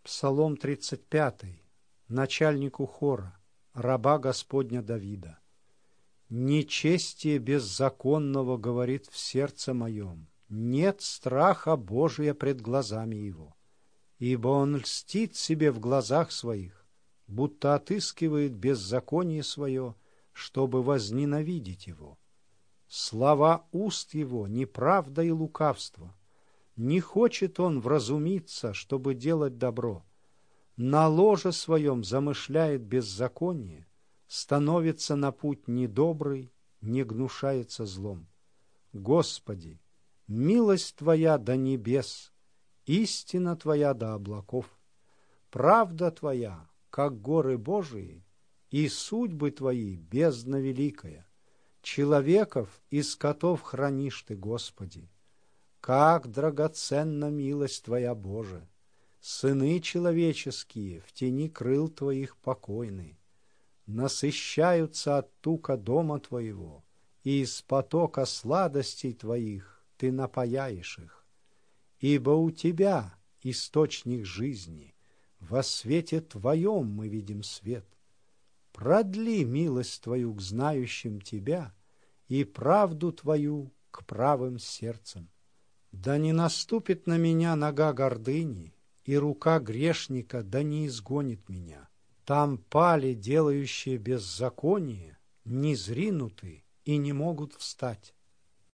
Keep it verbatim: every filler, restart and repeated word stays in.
Псалом тридцать пятый. Начальнику хора, раба Господня Давида. «Нечестие беззаконного говорит в сердце моем, нет страха Божия пред глазами его, ибо он льстит себе в глазах своих, будто отыскивает беззаконие свое, чтобы возненавидеть его. Слова уст его — неправда и лукавство. Не хочет он вразумиться, чтобы делать добро. На ложе своем замышляет беззаконие, становится на путь недобрый, не гнушается злом. Господи, милость Твоя до небес, истина Твоя до облаков. Правда Твоя, как горы Божии, и судьбы Твои бездна великая. Человеков и скотов хранишь Ты, Господи. Как драгоценна милость Твоя, Боже! Сыны человеческие в тени крыл Твоих покойны. Насыщаются от тука дома Твоего, и из потока сладостей Твоих Ты напояешь их. Ибо у Тебя источник жизни, во свете Твоем мы видим свет. Продли милость Твою к знающим Тебя и правду Твою к правым сердцам. Да не наступит на меня нога гордыни, и рука грешника да не изгонит меня. Там пали делающие беззаконие, не зринуты и не могут встать.